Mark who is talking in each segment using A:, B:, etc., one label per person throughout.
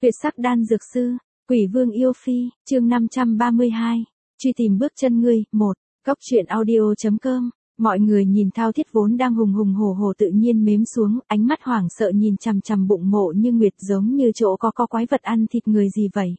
A: Tuyệt sắc đan dược sư, Quỷ Vương yêu phi, chương 532, truy tìm bước chân ngươi, 1, Cóc truyện audio.com. Mọi người nhìn Thao Thiết vốn đang hùng hùng hổ hổ tự nhiên mếm xuống, ánh mắt hoảng sợ nhìn chằm chằm bụng Mộ Như Nguyệt giống như chỗ có quái vật ăn thịt người gì vậy.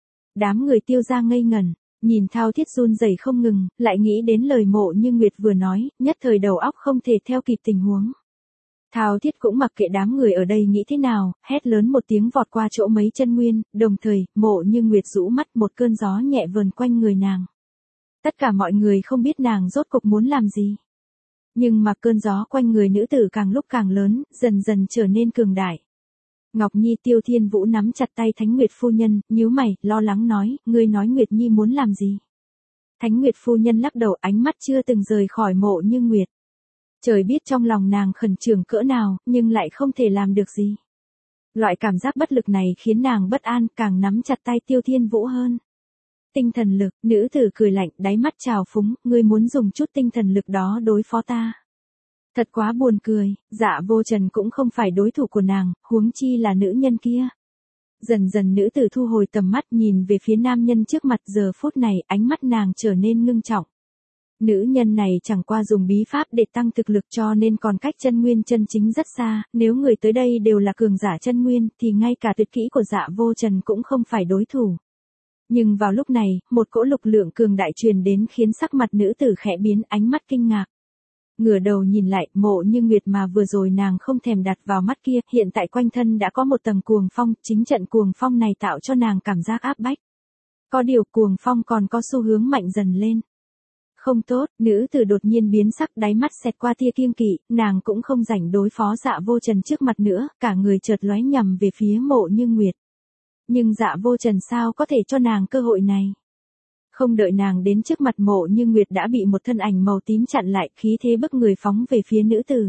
A: Đám người Tiêu gia ngây ngẩn, nhìn Thao Thiết run rẩy không ngừng, lại nghĩ đến lời Mộ Như Nguyệt vừa nói, nhất thời đầu óc không thể theo kịp tình huống. Thao Thiết cũng mặc kệ đám người ở đây nghĩ thế nào, hét lớn một tiếng vọt qua chỗ mấy chân nguyên, đồng thời, Mộ Như Nguyệt rũ mắt, một cơn gió nhẹ vờn quanh người nàng. Tất cả mọi người không biết nàng rốt cục muốn làm gì. Nhưng mà cơn gió quanh người nữ tử càng lúc càng lớn, dần dần trở nên cường đại. Ngọc Nhi Tiêu Thiên Vũ nắm chặt tay Thánh Nguyệt phu nhân, nhíu mày, lo lắng nói, ngươi nói Nguyệt Nhi muốn làm gì? Thánh Nguyệt phu nhân lắc đầu, ánh mắt chưa từng rời khỏi Mộ Như Nguyệt. Trời biết trong lòng nàng khẩn trương cỡ nào, nhưng lại không thể làm được gì. Loại cảm giác bất lực này khiến nàng bất an, càng nắm chặt tay Tiêu Thiên Vũ hơn. Tinh thần lực, nữ tử cười lạnh, đáy mắt trào phúng, ngươi muốn dùng chút tinh thần lực đó đối phó ta. Thật quá buồn cười, Dạ Vô Trần cũng không phải đối thủ của nàng, huống chi là nữ nhân kia. Dần dần nữ tử thu hồi tầm mắt nhìn về phía nam nhân trước mặt, giờ phút này ánh mắt nàng trở nên ngưng trọng. Nữ nhân này chẳng qua dùng bí pháp để tăng thực lực cho nên còn cách chân nguyên chân chính rất xa, nếu người tới đây đều là cường giả chân nguyên thì ngay cả tuyệt kỹ của Dạ Vô Trần cũng không phải đối thủ. Nhưng vào lúc này, một cỗ lực lượng cường đại truyền đến khiến sắc mặt nữ tử khẽ biến, ánh mắt kinh ngạc. Ngửa đầu nhìn lại, Mộ Như Nguyệt mà vừa rồi nàng không thèm đặt vào mắt kia, hiện tại quanh thân đã có một tầng cuồng phong, chính trận cuồng phong này tạo cho nàng cảm giác áp bách. Có điều cuồng phong còn có xu hướng mạnh dần lên. Không tốt, nữ tử đột nhiên biến sắc, đáy mắt xẹt qua tia kiêng kỵ, nàng cũng không rảnh đối phó Dạ Vô Trần trước mặt nữa, cả người chợt lóe nhằm về phía Mộ Như Nguyệt. Nhưng Dạ Vô Trần sao có thể cho nàng cơ hội này? Không đợi nàng đến trước mặt Mộ Như Nguyệt đã bị một thân ảnh màu tím chặn lại, khí thế bức người phóng về phía nữ tử.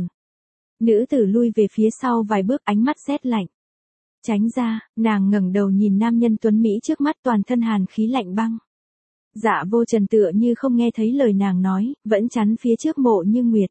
A: Nữ tử lui về phía sau vài bước, ánh mắt rét lạnh. Tránh ra, nàng ngẩng đầu nhìn nam nhân tuấn Mỹ trước mắt, toàn thân hàn khí lạnh băng. Dạ Vô Trần tựa như không nghe thấy lời nàng nói, vẫn chắn phía trước Mộ Như Nguyệt.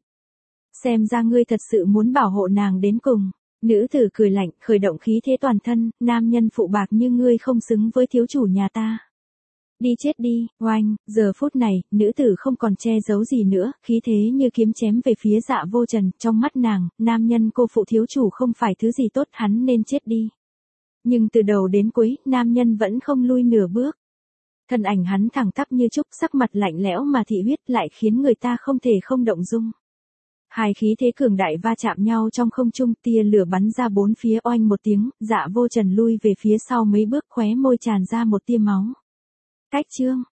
A: Xem ra ngươi thật sự muốn bảo hộ nàng đến cùng. Nữ tử cười lạnh, khởi động khí thế toàn thân, nam nhân phụ bạc như ngươi không xứng với thiếu chủ nhà ta. Đi chết đi, oanh, giờ phút này, nữ tử không còn che giấu gì nữa, khí thế như kiếm chém về phía Dạ Vô Trần, trong mắt nàng, nam nhân cô phụ thiếu chủ không phải thứ gì tốt, hắn nên chết đi. Nhưng từ đầu đến cuối, nam nhân vẫn không lui nửa bước. Thân ảnh hắn thẳng tắp như trúc, sắc mặt lạnh lẽo mà thị huyết lại khiến người ta không thể không động dung. Hai khí thế cường đại va chạm nhau trong không trung, tia lửa bắn ra bốn phía, oanh một tiếng, Dạ Vô Trần lui về phía sau mấy bước, khóe môi tràn ra một tia máu. Cách chương,